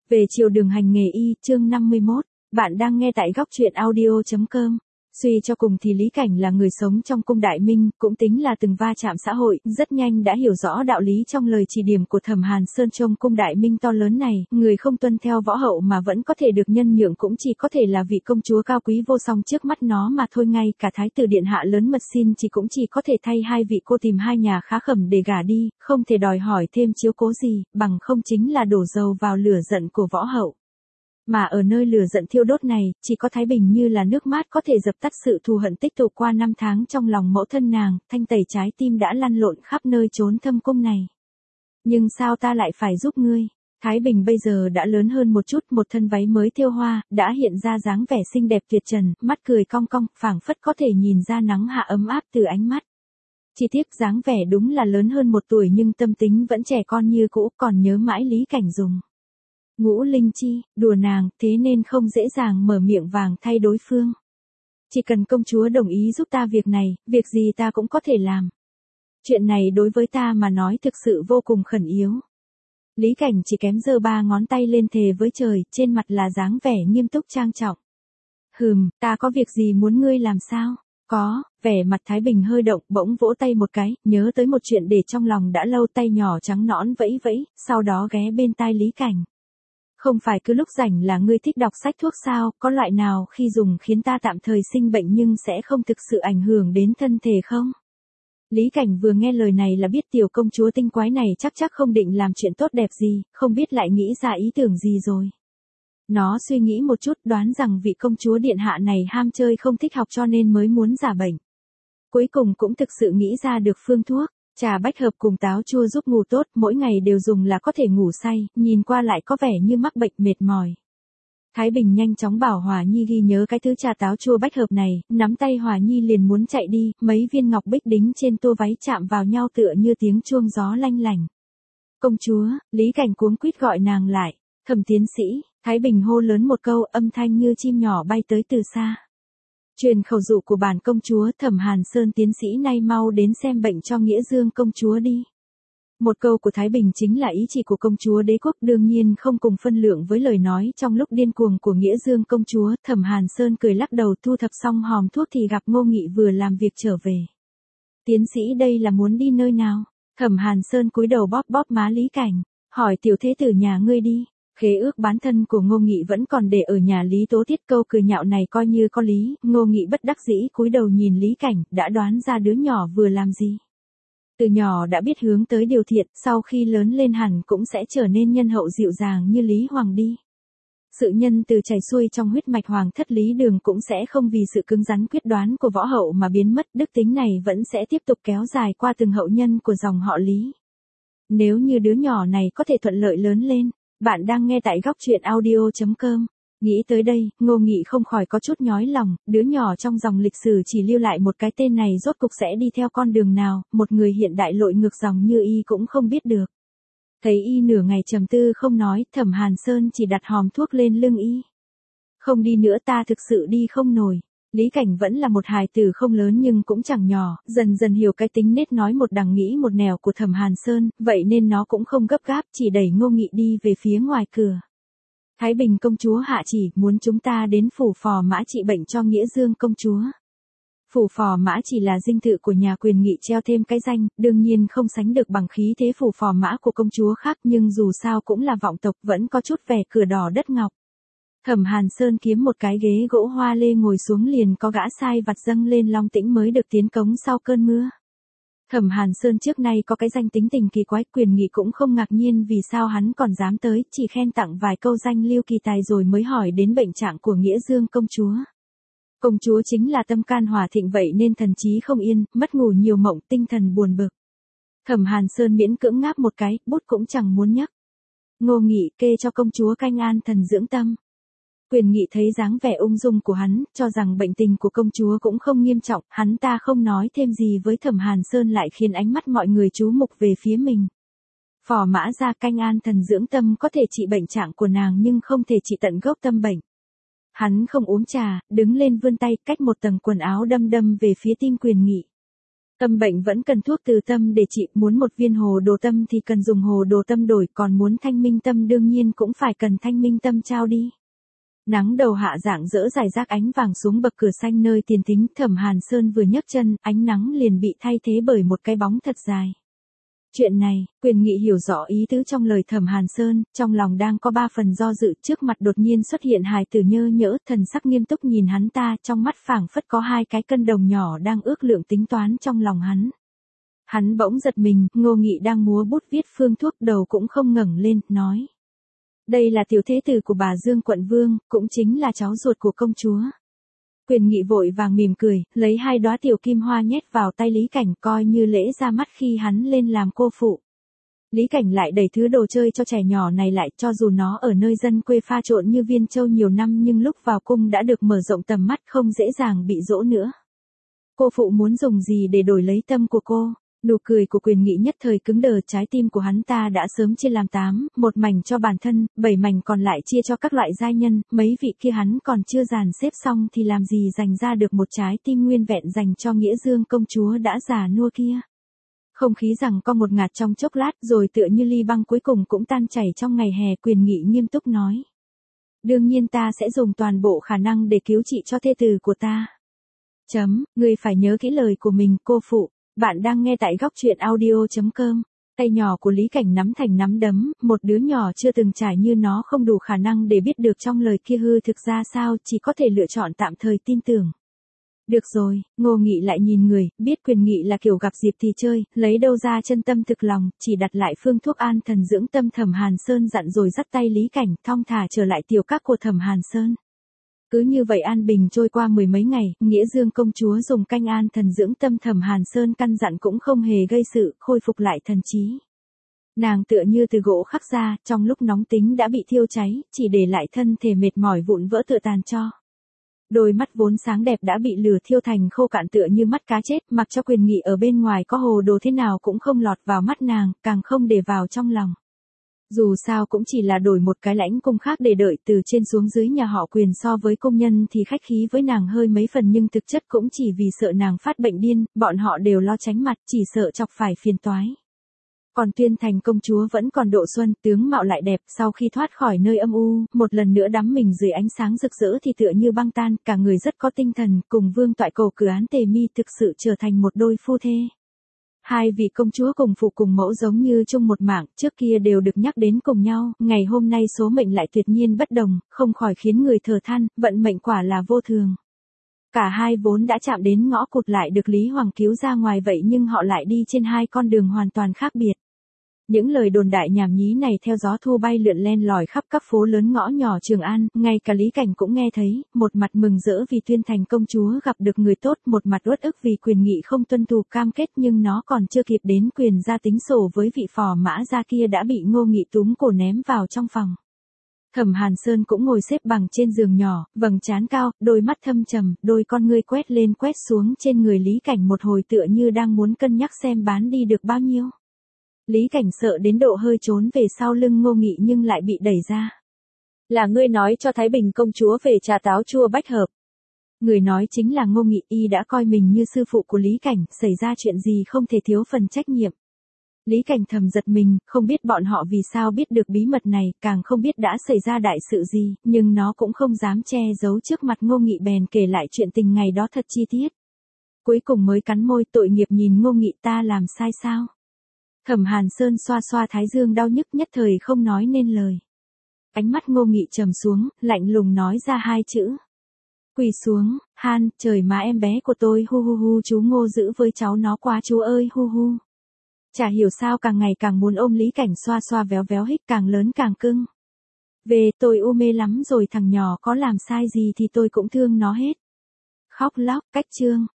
Về chiều đường hành nghề y, chương 51, bạn đang nghe tại góc truyện audio.com. Suy cho cùng thì Lý Cảnh là người sống trong cung Đại Minh, cũng tính là từng va chạm xã hội, rất nhanh đã hiểu rõ đạo lý trong lời chỉ điểm của Thẩm Hàn Sơn. Trong cung Đại Minh to lớn này, người không tuân theo võ hậu mà vẫn có thể được nhân nhượng cũng chỉ có thể là vị công chúa cao quý vô song trước mắt nó mà thôi. Ngay cả thái tử điện hạ lớn mật xin chỉ cũng chỉ có thể thay hai vị cô tìm hai nhà khá khẩm để gả đi, không thể đòi hỏi thêm chiếu cố gì, bằng không chính là đổ dầu vào lửa giận của võ hậu. Mà ở nơi lửa giận thiêu đốt này, chỉ có Thái Bình như là nước mát có thể dập tắt sự thù hận tích tụ qua năm tháng trong lòng mẫu thân nàng, thanh tẩy trái tim đã lăn lộn khắp nơi trốn thâm cung này. Nhưng sao ta lại phải giúp ngươi? Thái Bình bây giờ đã lớn hơn một chút, một thân váy mới thêu hoa, đã hiện ra dáng vẻ xinh đẹp tuyệt trần, mắt cười cong cong, phảng phất có thể nhìn ra nắng hạ ấm áp từ ánh mắt. Chi tiết dáng vẻ đúng là lớn hơn một tuổi nhưng tâm tính vẫn trẻ con như cũ, còn nhớ mãi Lý Cảnh dùng Ngũ Linh Chi, đùa nàng, thế nên không dễ dàng mở miệng vàng thay đối phương. Chỉ cần công chúa đồng ý giúp ta việc này, việc gì ta cũng có thể làm. Chuyện này đối với ta mà nói thực sự vô cùng khẩn yếu. Lý Cảnh chỉ kém giơ ba ngón tay lên thề với trời, trên mặt là dáng vẻ nghiêm túc trang trọng. Ta có việc gì muốn ngươi làm sao? Có, vẻ mặt Thái Bình hơi động, bỗng vỗ tay một cái, nhớ tới một chuyện để trong lòng đã lâu, tay nhỏ trắng nõn vẫy vẫy, sau đó ghé bên tai Lý Cảnh. Không phải cứ lúc rảnh là ngươi thích đọc sách thuốc sao, có loại nào khi dùng khiến ta tạm thời sinh bệnh nhưng sẽ không thực sự ảnh hưởng đến thân thể không? Lý Cảnh vừa nghe lời này là biết tiểu công chúa tinh quái này chắc không định làm chuyện tốt đẹp gì, không biết lại nghĩ ra ý tưởng gì rồi. Nó suy nghĩ một chút, đoán rằng vị công chúa điện hạ này ham chơi không thích học cho nên mới muốn giả bệnh. Cuối cùng cũng thực sự nghĩ ra được phương thuốc. Trà bách hợp cùng táo chua giúp ngủ tốt, mỗi ngày đều dùng là có thể ngủ say, nhìn qua lại có vẻ như mắc bệnh mệt mỏi. Thái Bình nhanh chóng bảo Hòa Nhi ghi nhớ cái thứ trà táo chua bách hợp này, nắm tay Hòa Nhi liền muốn chạy đi, mấy viên ngọc bích đính trên tua váy chạm vào nhau tựa như tiếng chuông gió lanh lành. Công chúa, Lý Cảnh cuống quýt gọi nàng lại, Thẩm tiến sĩ, Thái Bình hô lớn một câu, âm thanh như chim nhỏ bay tới từ xa. Truyền khẩu dụ của bản công chúa, Thẩm Hàn Sơn tiến sĩ nay mau đến xem bệnh cho Nghĩa Dương công chúa đi. Một câu của Thái Bình chính là ý chỉ của công chúa đế quốc, đương nhiên không cùng phân lượng với lời nói trong lúc điên cuồng của Nghĩa Dương công chúa. Thẩm Hàn Sơn cười lắc đầu, thu thập xong hòm thuốc thì gặp Ngô Nghị vừa làm việc trở về. Tiến sĩ đây là muốn đi nơi nào? Thẩm Hàn Sơn cúi đầu bóp bóp má Lý Cảnh, hỏi tiểu thế tử nhà ngươi đi. Khế ước bán thân của Ngô Nghị vẫn còn để ở nhà Lý Tố Tiết, câu cười nhạo này coi như có lý. Ngô Nghị bất đắc dĩ cúi đầu nhìn Lý Cảnh, đã đoán ra đứa nhỏ vừa làm gì. Từ nhỏ đã biết hướng tới điều thiện, sau khi lớn lên hẳn cũng sẽ trở nên nhân hậu dịu dàng như Lý Hoàng đi. Sự nhân từ chảy xuôi trong huyết mạch hoàng thất Lý Đường cũng sẽ không vì sự cứng rắn quyết đoán của võ hậu mà biến mất, đức tính này vẫn sẽ tiếp tục kéo dài qua từng hậu nhân của dòng họ Lý. Nếu như đứa nhỏ này có thể thuận lợi lớn lên. Bạn đang nghe tại góc truyện audio.com. Nghĩ tới đây, Ngô Nghị không khỏi có chút nhói lòng, đứa nhỏ trong dòng lịch sử chỉ lưu lại một cái tên này rốt cục sẽ đi theo con đường nào, một người hiện đại lội ngược dòng như y cũng không biết được. Thấy y nửa ngày trầm tư không nói, Thẩm Hàn Sơn chỉ đặt hòm thuốc lên lưng y. Không đi nữa, ta thực sự đi không nổi. Lý Cảnh vẫn là một hài tử không lớn nhưng cũng chẳng nhỏ, dần dần hiểu cái tính nết nói một đằng nghĩ một nẻo của Thẩm Hàn Sơn, vậy nên nó cũng không gấp gáp, chỉ đẩy Ngô Nghị đi về phía ngoài cửa. Thái Bình công chúa hạ chỉ, muốn chúng ta đến phủ Phò Mã trị bệnh cho Nghĩa Dương công chúa. Phủ Phò Mã chỉ là dinh thự của nhà Quyền Nghị treo thêm cái danh, đương nhiên không sánh được bằng khí thế phủ Phò Mã của công chúa khác, nhưng dù sao cũng là vọng tộc, vẫn có chút vẻ cửa đỏ đất ngọc. Thẩm Hàn Sơn kiếm một cái ghế gỗ hoa lê ngồi xuống, liền có gã sai vặt dâng lên Long Tĩnh mới được tiến cống sau cơn mưa. Thẩm Hàn Sơn trước nay có cái danh tính tình kỳ quái, Quyền Nghị cũng không ngạc nhiên vì sao hắn còn dám tới, chỉ khen tặng vài câu danh lưu kỳ tài rồi mới hỏi đến bệnh trạng của Nghĩa Dương công chúa. Công chúa chính là tâm can hỏa thịnh, vậy nên thần trí không yên, mất ngủ nhiều mộng, tinh thần buồn bực. Thẩm Hàn Sơn miễn cưỡng ngáp một cái, bút cũng chẳng muốn nhấc. Ngô Nghị kê cho công chúa canh an thần dưỡng tâm. Quyền Nghị thấy dáng vẻ ung dung của hắn, cho rằng bệnh tình của công chúa cũng không nghiêm trọng, hắn ta không nói thêm gì với Thẩm Hàn Sơn lại khiến ánh mắt mọi người chú mục về phía mình. Phò Mã ra canh an thần dưỡng tâm có thể trị bệnh trạng của nàng nhưng không thể trị tận gốc tâm bệnh. Hắn không uống trà, đứng lên vươn tay cách một tầng quần áo đâm về phía tim Quyền Nghị. Tâm bệnh vẫn cần thuốc từ tâm để trị, muốn một viên hồ đồ tâm thì cần dùng hồ đồ tâm đổi, còn muốn thanh minh tâm đương nhiên cũng phải cần thanh minh tâm trao đi. Nắng đầu hạ dạng dỡ rải rác ánh vàng xuống bậc cửa xanh nơi tiền thính, Thẩm Hàn Sơn vừa nhấc chân, ánh nắng liền bị thay thế bởi một cái bóng thật dài. Chuyện này, Quyền Nghị hiểu rõ ý tứ trong lời Thẩm Hàn Sơn, trong lòng đang có 3 phần do dự, trước mặt đột nhiên xuất hiện hài tử nhơ nhỡ, thần sắc nghiêm túc nhìn hắn ta, trong mắt phảng phất có 2 cái cân đồng nhỏ đang ước lượng tính toán trong lòng hắn. Hắn bỗng giật mình, Ngô Nghị đang múa bút viết phương thuốc, đầu cũng không ngẩng lên, nói. Đây là tiểu thế tử của bà Dương quận vương, cũng chính là cháu ruột của công chúa. Quyền Nghị vội vàng mỉm cười, lấy 2 đóa tiểu kim hoa nhét vào tay Lý Cảnh, coi như lễ ra mắt khi hắn lên làm cô phụ. Lý Cảnh lại đẩy thứ đồ chơi cho trẻ nhỏ này lại, cho dù nó ở nơi dân quê pha trộn như Viên Châu nhiều năm nhưng lúc vào cung đã được mở rộng tầm mắt, không dễ dàng bị dỗ nữa. Cô phụ muốn dùng gì để đổi lấy tâm của cô? Nụ cười của Quyền Nghị nhất thời cứng đờ, trái tim của hắn ta đã sớm chia làm 8, 1 mảnh cho bản thân, 7 mảnh còn lại chia cho các loại giai nhân, mấy vị kia hắn còn chưa dàn xếp xong thì làm gì dành ra được một trái tim nguyên vẹn dành cho Nghĩa Dương công chúa đã già nua kia. Không khí rằng co một ngạt trong chốc lát, rồi tựa như ly băng cuối cùng cũng tan chảy trong ngày hè. Quyền Nghị nghiêm túc nói. Đương nhiên ta sẽ dùng toàn bộ khả năng để cứu trị cho thê tử của ta. Ngươi phải nhớ kỹ lời của mình, cô phụ. Bạn đang nghe tại góc truyện audio.com. Tay nhỏ của Lý Cảnh nắm thành nắm đấm, một đứa nhỏ chưa từng trải như nó không đủ khả năng để biết được trong lời kia hư thực ra sao, chỉ có thể lựa chọn tạm thời tin tưởng. Được rồi, Ngô Nghị lại nhìn người, biết Quyền Nghị là kiểu gặp dịp thì chơi, lấy đâu ra chân tâm thực lòng, chỉ đặt lại phương thuốc an thần dưỡng tâm. Thẩm Hàn Sơn dặn rồi dắt tay Lý Cảnh, thong thả trở lại tiểu các của Thẩm Hàn Sơn. Cứ như vậy an bình trôi qua 10 mấy ngày, Nghĩa Dương công chúa dùng canh an thần dưỡng tâm, Thẩm Hàn Sơn căn dặn cũng không hề gây sự, khôi phục lại thần trí. Nàng tựa như từ gỗ khắc ra, trong lúc nóng tính đã bị thiêu cháy, chỉ để lại thân thể mệt mỏi vụn vỡ tựa tàn tro. Đôi mắt vốn sáng đẹp đã bị lửa thiêu thành khô cạn tựa như mắt cá chết, mặc cho Quyền Nghị ở bên ngoài có hồ đồ thế nào cũng không lọt vào mắt nàng, càng không để vào trong lòng. Dù sao cũng chỉ là đổi một cái lãnh cung khác để đợi, từ trên xuống dưới nhà họ Quyền so với công nhân thì khách khí với nàng hơi mấy phần, nhưng thực chất cũng chỉ vì sợ nàng phát bệnh điên, bọn họ đều lo tránh mặt, chỉ sợ chọc phải phiền toái. Còn Tuyên Thành công chúa vẫn còn độ xuân, tướng mạo lại đẹp, sau khi thoát khỏi nơi âm u, một lần nữa đắm mình dưới ánh sáng rực rỡ thì tựa như băng tan, cả người rất có tinh thần, cùng Vương Toại Cầu Cử Án Tề Mi thực sự trở thành một đôi phu thê. 2 vị công chúa cùng phụ cùng mẫu giống như chung một mảng, trước kia đều được nhắc đến cùng nhau, ngày hôm nay số mệnh lại tuyệt nhiên bất đồng, không khỏi khiến người thở than, vận mệnh quả là vô thường. Cả hai vốn đã chạm đến ngõ cụt lại được Lý Hoàng cứu ra ngoài, vậy nhưng họ lại đi trên 2 con đường hoàn toàn khác biệt. Những lời đồn đại nhảm nhí này theo gió thu bay lượn len lỏi khắp các phố lớn ngõ nhỏ Trường An, ngay cả Lý Cảnh cũng nghe thấy, một mặt mừng rỡ vì Tuyên Thành công chúa gặp được người tốt, một mặt uất ức vì Quyền Nghị không tuân thủ cam kết, nhưng nó còn chưa kịp đến Quyền ra tính sổ với vị phò mã gia kia đã bị Ngô Nghị túm cổ ném vào trong phòng. Thẩm Hàn Sơn cũng ngồi xếp bằng trên giường nhỏ, vầng trán cao, đôi mắt thâm trầm, đôi con ngươi quét lên quét xuống trên người Lý Cảnh một hồi tựa như đang muốn cân nhắc xem bán đi được bao nhiêu. Lý Cảnh sợ đến độ hơi trốn về sau lưng Ngô Nghị nhưng lại bị đẩy ra. Là ngươi nói cho Thái Bình công chúa về trà táo chua bách hợp. Người nói chính là Ngô Nghị, y đã coi mình như sư phụ của Lý Cảnh, xảy ra chuyện gì không thể thiếu phần trách nhiệm. Lý Cảnh thầm giật mình, không biết bọn họ vì sao biết được bí mật này, càng không biết đã xảy ra đại sự gì, nhưng nó cũng không dám che giấu trước mặt Ngô Nghị, bèn kể lại chuyện tình ngày đó thật chi tiết. Cuối cùng mới cắn môi tội nghiệp nhìn Ngô Nghị, ta làm sai sao? Thẩm Hàn Sơn xoa xoa thái dương đau nhức, nhất thời không nói nên lời. Ánh mắt Ngô Nghị trầm xuống, lạnh lùng nói ra 2 chữ. Quỳ xuống, Han, trời má em bé của tôi, hu hu hu, chú Ngô giữ với cháu nó quá chú ơi, hu hu. Chả hiểu sao càng ngày càng muốn ôm Lý Cảnh xoa xoa véo véo, hít càng lớn càng cưng. Về, tôi u mê lắm rồi, thằng nhỏ có làm sai gì thì tôi cũng thương nó hết. Khóc lóc, cách chương.